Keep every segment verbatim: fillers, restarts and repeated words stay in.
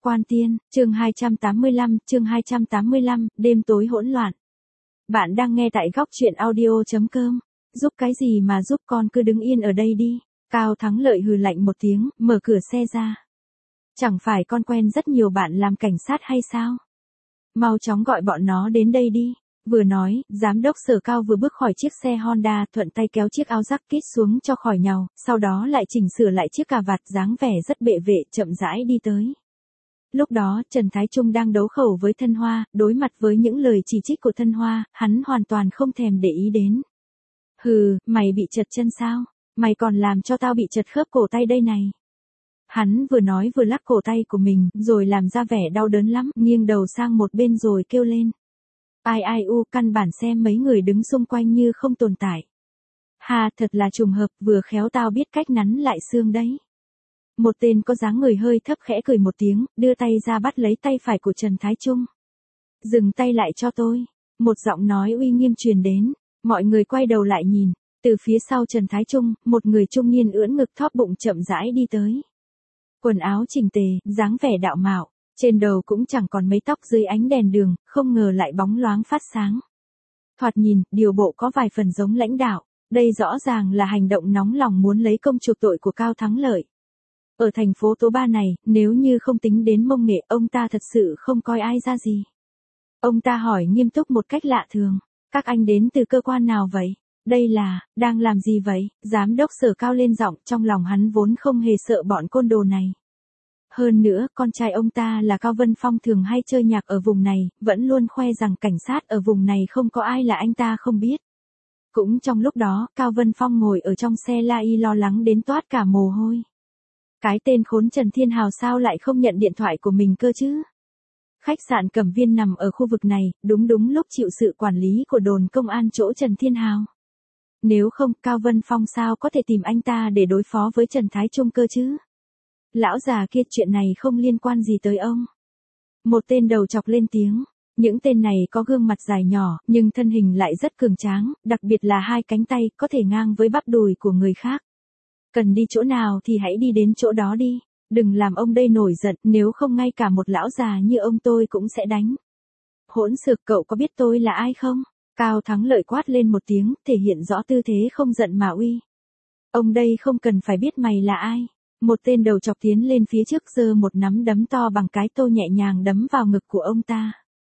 Quan Tiên, chương hai trăm tám mươi lăm, chương hai trăm tám mươi lăm, đêm tối hỗn loạn. Bạn đang nghe tại góc truyện audio.com. Giúp cái gì mà giúp, con cứ đứng yên ở đây đi. Cao Thắng Lợi hừ lạnh một tiếng, mở cửa xe ra. Chẳng phải con quen rất nhiều bạn làm cảnh sát hay sao? Mau chóng gọi bọn nó đến đây đi. Vừa nói, giám đốc Sở Cao vừa bước khỏi chiếc xe Honda, thuận tay kéo chiếc áo jacket xuống cho khỏi nhàu, sau đó lại chỉnh sửa lại chiếc cà vạt dáng vẻ rất bệ vệ, chậm rãi đi tới. Lúc đó, Trần Thái Trung đang đấu khẩu với Thân Hoa, đối mặt với những lời chỉ trích của Thân Hoa, hắn hoàn toàn không thèm để ý đến. Hừ, mày bị trật chân sao? Mày còn làm cho tao bị trật khớp cổ tay đây này. Hắn vừa nói vừa lắc cổ tay của mình, rồi làm ra vẻ đau đớn lắm, nghiêng đầu sang một bên rồi kêu lên. Ai ai u, căn bản xem mấy người đứng xung quanh như không tồn tại. Ha, thật là trùng hợp, vừa khéo tao biết cách nắn lại xương đấy. Một tên có dáng người hơi thấp khẽ cười một tiếng, đưa tay ra bắt lấy tay phải của Trần Thái Trung. Dừng tay lại cho tôi. Một giọng nói uy nghiêm truyền đến. Mọi người quay đầu lại nhìn. Từ phía sau Trần Thái Trung, một người trung niên ưỡn ngực thóp bụng chậm rãi đi tới. Quần áo chỉnh tề, dáng vẻ đạo mạo. Trên đầu cũng chẳng còn mấy tóc, dưới ánh đèn đường, không ngờ lại bóng loáng phát sáng. Thoạt nhìn, điều bộ có vài phần giống lãnh đạo. Đây rõ ràng là hành động nóng lòng muốn lấy công chuộc tội của Cao Thắng Lợi. Ở thành phố Tố Ba này, nếu như không tính đến mông nghệ, ông ta thật sự không coi ai ra gì. Ông ta hỏi nghiêm túc một cách lạ thường. Các anh đến từ cơ quan nào vậy? Đây là, đang làm gì vậy? Giám đốc Sở Cao lên giọng, trong lòng hắn vốn không hề sợ bọn côn đồ này. Hơn nữa, con trai ông ta là Cao Vân Phong thường hay chơi nhạc ở vùng này, vẫn luôn khoe rằng cảnh sát ở vùng này không có ai là anh ta không biết. Cũng trong lúc đó, Cao Vân Phong ngồi ở trong xe la y lo lắng đến toát cả mồ hôi. Cái tên khốn Trần Thiên Hào sao lại không nhận điện thoại của mình cơ chứ? Khách sạn Cẩm Viên nằm ở khu vực này, đúng đúng lúc chịu sự quản lý của đồn công an chỗ Trần Thiên Hào. Nếu không, Cao Vân Phong sao có thể tìm anh ta để đối phó với Trần Thái Trung cơ chứ? Lão già kia, chuyện này không liên quan gì tới ông. Một tên đầu chọc lên tiếng. Những tên này có gương mặt dài nhỏ, nhưng thân hình lại rất cường tráng, đặc biệt là hai cánh tay, có thể ngang với bắp đùi của người khác. Cần đi chỗ nào thì hãy đi đến chỗ đó đi. Đừng làm ông đây nổi giận, nếu không ngay cả một lão già như ông tôi cũng sẽ đánh. Hỗn xược, cậu có biết tôi là ai không? Cao Thắng Lợi quát lên một tiếng, thể hiện rõ tư thế không giận mà uy. Ông đây không cần phải biết mày là ai. Một tên đầu chọc tiến lên phía trước, giơ một nắm đấm to bằng cái tô nhẹ nhàng đấm vào ngực của ông ta.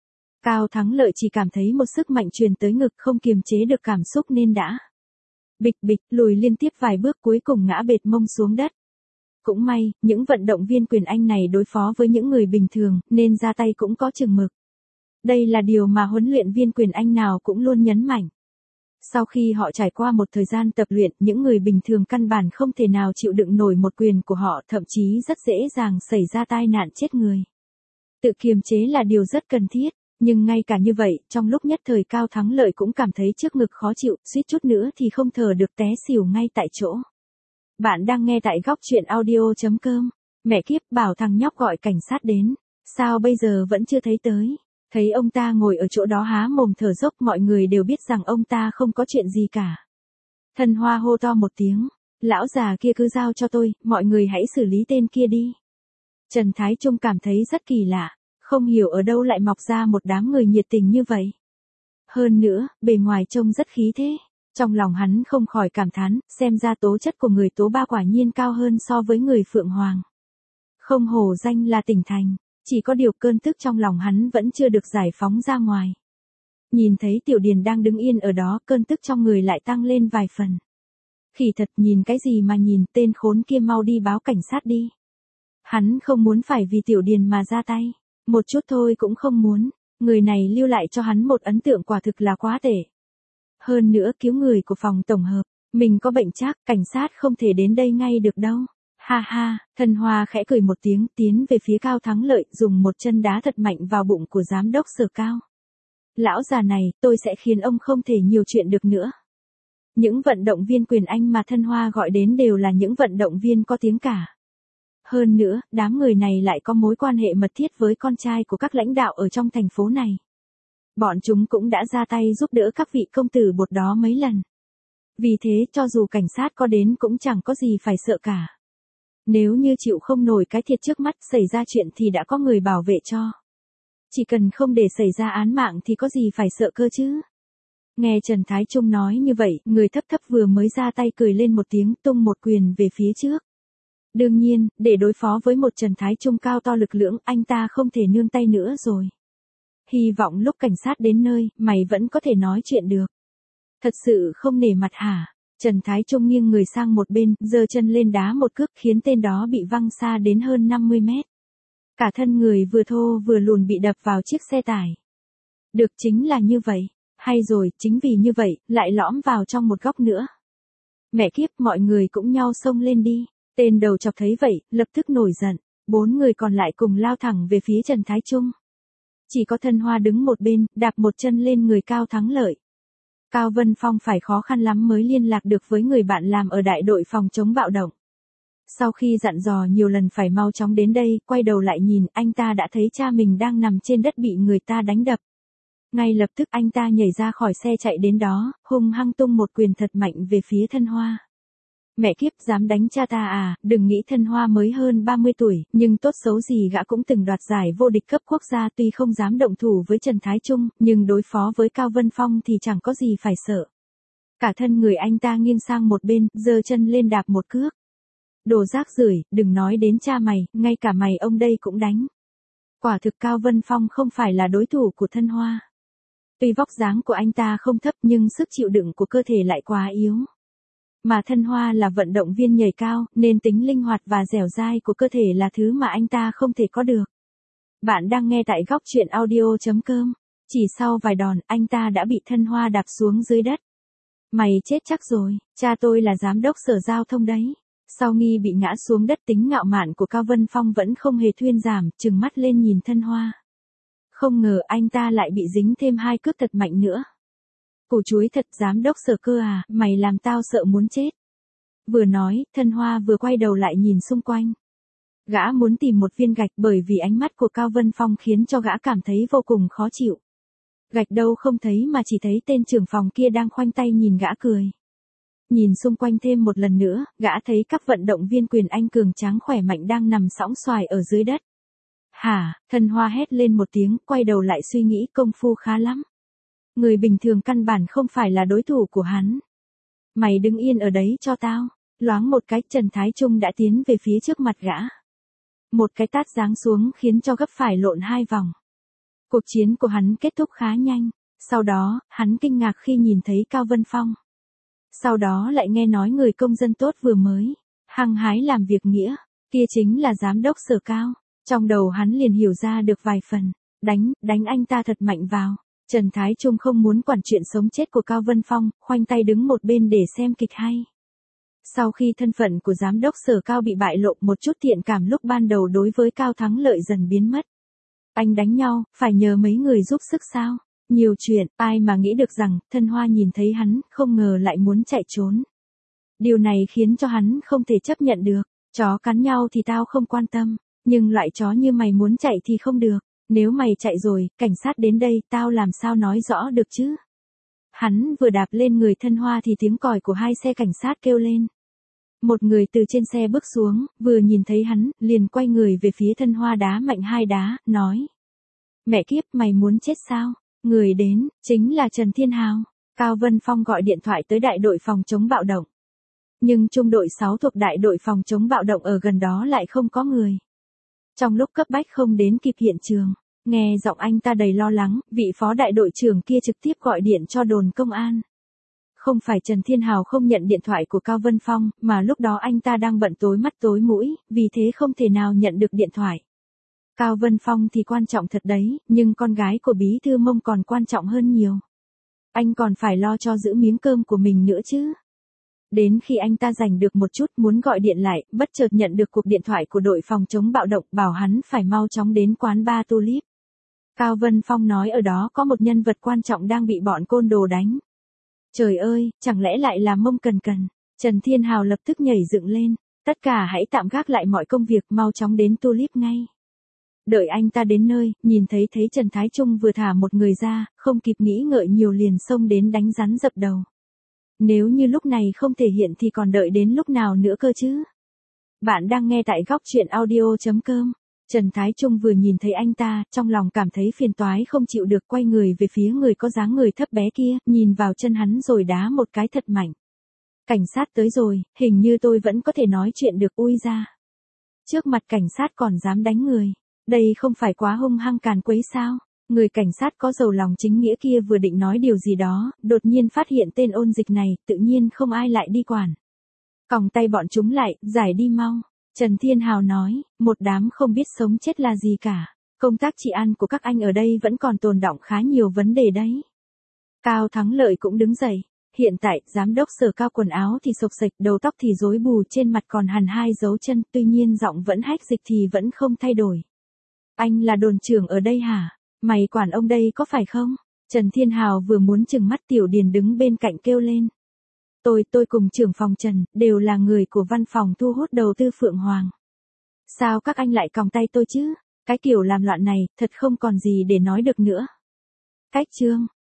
Cao Thắng Lợi chỉ cảm thấy một sức mạnh truyền tới ngực, không kiềm chế được cảm xúc nên đã. Bịch bịch, lùi liên tiếp vài bước, cuối cùng ngã bệt mông xuống đất. Cũng may, những vận động viên quyền Anh này đối phó với những người bình thường, nên ra tay cũng có chừng mực. Đây là điều mà huấn luyện viên quyền Anh nào cũng luôn nhấn mạnh. Sau khi họ trải qua một thời gian tập luyện, những người bình thường căn bản không thể nào chịu đựng nổi một quyền của họ, thậm chí rất dễ dàng xảy ra tai nạn chết người. Tự kiềm chế là điều rất cần thiết, nhưng ngay cả như vậy, trong lúc nhất thời Cao Thắng Lợi cũng cảm thấy trước ngực khó chịu, suýt chút nữa thì không thở được, té xỉu ngay tại chỗ. Bạn đang nghe tại góc truyện audio.com. Mẹ kiếp, bảo thằng nhóc gọi cảnh sát đến. Sao bây giờ vẫn chưa thấy tới? Thấy ông ta ngồi ở chỗ đó há mồm thở dốc, mọi người đều biết rằng ông ta không có chuyện gì cả. Thân Hoa hô to một tiếng. Lão già kia cứ giao cho tôi, mọi người hãy xử lý tên kia đi. Trần Thái Trung cảm thấy rất kỳ lạ. Không hiểu ở đâu lại mọc ra một đám người nhiệt tình như vậy. Hơn nữa, bề ngoài trông rất khí thế. Trong lòng hắn không khỏi cảm thán, xem ra tố chất của người Tố Ba quả nhiên cao hơn so với người Phượng Hoàng. Không hổ danh là tỉnh thành, chỉ có điều cơn tức trong lòng hắn vẫn chưa được giải phóng ra ngoài. Nhìn thấy Tiểu Điền đang đứng yên ở đó, cơn tức trong người lại tăng lên vài phần. Khỉ thật, nhìn cái gì mà nhìn, tên khốn kia mau đi báo cảnh sát đi. Hắn không muốn phải vì Tiểu Điền mà ra tay, một chút thôi cũng không muốn, người này lưu lại cho hắn một ấn tượng quả thực là quá tệ. Hơn nữa cứu người của phòng tổng hợp, mình có bệnh trác, cảnh sát không thể đến đây ngay được đâu. Ha ha, Thân Hoa khẽ cười một tiếng, tiến về phía Cao Thắng Lợi, dùng một chân đá thật mạnh vào bụng của giám đốc Sở Cao. Lão già này, tôi sẽ khiến ông không thể nhiều chuyện được nữa. Những vận động viên quyền Anh mà Thân Hoa gọi đến đều là những vận động viên có tiếng cả. Hơn nữa, đám người này lại có mối quan hệ mật thiết với con trai của các lãnh đạo ở trong thành phố này. Bọn chúng cũng đã ra tay giúp đỡ các vị công tử bột đó mấy lần. Vì thế cho dù cảnh sát có đến cũng chẳng có gì phải sợ cả. Nếu như chịu không nổi cái thiệt trước mắt xảy ra chuyện thì đã có người bảo vệ cho. Chỉ cần không để xảy ra án mạng thì có gì phải sợ cơ chứ. Nghe Trần Thái Trung nói như vậy, người thấp thấp vừa mới ra tay cười lên một tiếng tung một quyền về phía trước. Đương nhiên, để đối phó với một Trần Thái Trung cao to lực lưỡng, anh ta không thể nương tay nữa rồi. Hy vọng lúc cảnh sát đến nơi, mày vẫn có thể nói chuyện được. Thật sự không nể mặt hả? Trần Thái Trung nghiêng người sang một bên, giơ chân lên đá một cước khiến tên đó bị văng xa đến hơn năm mươi mét. Cả thân người vừa thô vừa lùn bị đập vào chiếc xe tải. Được, chính là như vậy. Hay rồi, chính vì như vậy, lại lõm vào trong một góc nữa. Mẹ kiếp, mọi người cũng nhau xông lên đi. Tên đầu chọc thấy vậy, lập tức nổi giận. Bốn người còn lại cùng lao thẳng về phía Trần Thái Trung. Chỉ có Thân Hoa đứng một bên, đạp một chân lên người Cao Thắng Lợi. Cao Vân Phong phải khó khăn lắm mới liên lạc được với người bạn làm ở đại đội phòng chống bạo động. Sau khi dặn dò nhiều lần phải mau chóng đến đây, quay đầu lại nhìn, anh ta đã thấy cha mình đang nằm trên đất bị người ta đánh đập. Ngay lập tức anh ta nhảy ra khỏi xe chạy đến đó, hung hăng tung một quyền thật mạnh về phía Thân Hoa. Mẹ kiếp, dám đánh cha ta à? Đừng nghĩ Thân Hoa mới hơn ba mươi tuổi, nhưng tốt xấu gì gã cũng từng đoạt giải vô địch cấp quốc gia, tuy không dám động thủ với Trần Thái Trung, nhưng đối phó với Cao Vân Phong thì chẳng có gì phải sợ. Cả thân người anh ta nghiêng sang một bên, giơ chân lên đạp một cước. Đồ rác rưởi, đừng nói đến cha mày, ngay cả mày ông đây cũng đánh. Quả thực Cao Vân Phong không phải là đối thủ của Thân Hoa. Tuy vóc dáng của anh ta không thấp nhưng sức chịu đựng của cơ thể lại quá yếu. Mà Thân Hoa là vận động viên nhảy cao, nên tính linh hoạt và dẻo dai của cơ thể là thứ mà anh ta không thể có được. Bạn đang nghe tại góc truyện audio chấm com. Chỉ sau vài đòn, anh ta đã bị Thân Hoa đạp xuống dưới đất. Mày chết chắc rồi, cha tôi là giám đốc sở giao thông đấy. Sau nghi bị ngã xuống đất, tính ngạo mạn của Cao Vân Phong vẫn không hề thuyên giảm, trừng mắt lên nhìn Thân Hoa. Không ngờ anh ta lại bị dính thêm hai cước thật mạnh nữa. Củ chuối thật, giám đốc sở cơ à, mày làm tao sợ muốn chết. Vừa nói, Thân Hoa vừa quay đầu lại nhìn xung quanh. Gã muốn tìm một viên gạch bởi vì ánh mắt của Cao Vân Phong khiến cho gã cảm thấy vô cùng khó chịu. Gạch đâu không thấy mà chỉ thấy tên trưởng phòng kia đang khoanh tay nhìn gã cười. Nhìn xung quanh thêm một lần nữa, gã thấy các vận động viên quyền Anh cường tráng khỏe mạnh đang nằm sõng xoài ở dưới đất. Hả? Thân Hoa hét lên một tiếng, quay đầu lại suy nghĩ, công phu khá lắm. Người bình thường căn bản không phải là đối thủ của hắn. Mày đứng yên ở đấy cho tao. Loáng một cái, Trần Thái Trung đã tiến về phía trước mặt gã. Một cái tát giáng xuống khiến cho gấp phải lộn hai vòng. Cuộc chiến của hắn kết thúc khá nhanh. Sau đó, hắn kinh ngạc khi nhìn thấy Cao Vân Phong. Sau đó lại nghe nói người công dân tốt vừa mới hăng hái làm việc nghĩa, kia chính là giám đốc sở Cao. Trong đầu hắn liền hiểu ra được vài phần. Đánh, đánh anh ta thật mạnh vào. Trần Thái Trung không muốn quản chuyện sống chết của Cao Vân Phong, khoanh tay đứng một bên để xem kịch hay. Sau khi thân phận của giám đốc sở Cao bị bại lộ, một chút thiện cảm lúc ban đầu đối với Cao Thắng Lợi dần biến mất. Anh đánh nhau, phải nhờ mấy người giúp sức sao? Nhiều chuyện, ai mà nghĩ được rằng, Thân Hoa nhìn thấy hắn, không ngờ lại muốn chạy trốn. Điều này khiến cho hắn không thể chấp nhận được. Chó cắn nhau thì tao không quan tâm, nhưng loại chó như mày muốn chạy thì không được. Nếu mày chạy rồi, cảnh sát đến đây, tao làm sao nói rõ được chứ? Hắn vừa đạp lên người Thân Hoa thì tiếng còi của hai xe cảnh sát kêu lên. Một người từ trên xe bước xuống, vừa nhìn thấy hắn, liền quay người về phía Thân Hoa đá mạnh hai đá, nói. Mẹ kiếp, mày muốn chết sao? Người đến, chính là Trần Thiên Hào. Cao Vân Phong gọi điện thoại tới đại đội phòng chống bạo động. Nhưng trung đội sáu thuộc đại đội phòng chống bạo động ở gần đó lại không có người. Trong lúc cấp bách không đến kịp hiện trường, nghe giọng anh ta đầy lo lắng, vị phó đại đội trưởng kia trực tiếp gọi điện cho đồn công an. Không phải Trần Thiên Hào không nhận điện thoại của Cao Vân Phong, mà lúc đó anh ta đang bận tối mắt tối mũi, vì thế không thể nào nhận được điện thoại. Cao Vân Phong thì quan trọng thật đấy, nhưng con gái của Bí Thư Mông còn quan trọng hơn nhiều. Anh còn phải lo cho giữ miếng cơm của mình nữa chứ. Đến khi anh ta giành được một chút muốn gọi điện lại, bất chợt nhận được cuộc điện thoại của đội phòng chống bạo động bảo hắn phải mau chóng đến quán bar Tulip. Cao Vân Phong nói ở đó có một nhân vật quan trọng đang bị bọn côn đồ đánh. Trời ơi, chẳng lẽ lại là Mông Cần Cần? Trần Thiên Hào lập tức nhảy dựng lên. Tất cả hãy tạm gác lại mọi công việc, mau chóng đến Tulip ngay. Đợi anh ta đến nơi, nhìn thấy thấy Trần Thái Trung vừa thả một người ra, không kịp nghĩ ngợi nhiều liền xông đến đánh rắn dập đầu. Nếu như lúc này không thể hiện thì còn đợi đến lúc nào nữa cơ chứ? Bạn đang nghe tại góc chuyện audio chấm com. Trần Thái Trung vừa nhìn thấy anh ta, trong lòng cảm thấy phiền toái không chịu được, quay người về phía người có dáng người thấp bé kia, nhìn vào chân hắn rồi đá một cái thật mạnh. Cảnh sát tới rồi, hình như tôi vẫn có thể nói chuyện được, ui ra. Trước mặt cảnh sát còn dám đánh người. Đây không phải quá hung hăng càn quấy sao? Người cảnh sát có giàu lòng chính nghĩa kia vừa định nói điều gì đó, đột nhiên phát hiện tên ôn dịch này, tự nhiên không ai lại đi quản. Còng tay bọn chúng lại, giải đi mau. Trần Thiên Hào nói, một đám không biết sống chết là gì cả. Công tác trị an của các anh ở đây vẫn còn tồn đọng khá nhiều vấn đề đấy. Cao Thắng Lợi cũng đứng dậy. Hiện tại, giám đốc Sở Cao quần áo thì xộc xệch, đầu tóc thì rối bù, trên mặt còn hằn hai dấu chân, tuy nhiên giọng vẫn hách dịch thì vẫn không thay đổi. Anh là đồn trưởng ở đây hả? Mày quản ông đây có phải không? Trần Thiên Hào vừa muốn trừng mắt, Tiểu Điền đứng bên cạnh kêu lên. Tôi, tôi cùng trưởng phòng Trần, đều là người của văn phòng thu hút đầu tư Phượng Hoàng. Sao các anh lại còng tay tôi chứ? Cái kiểu làm loạn này, thật không còn gì để nói được nữa. Cách chương.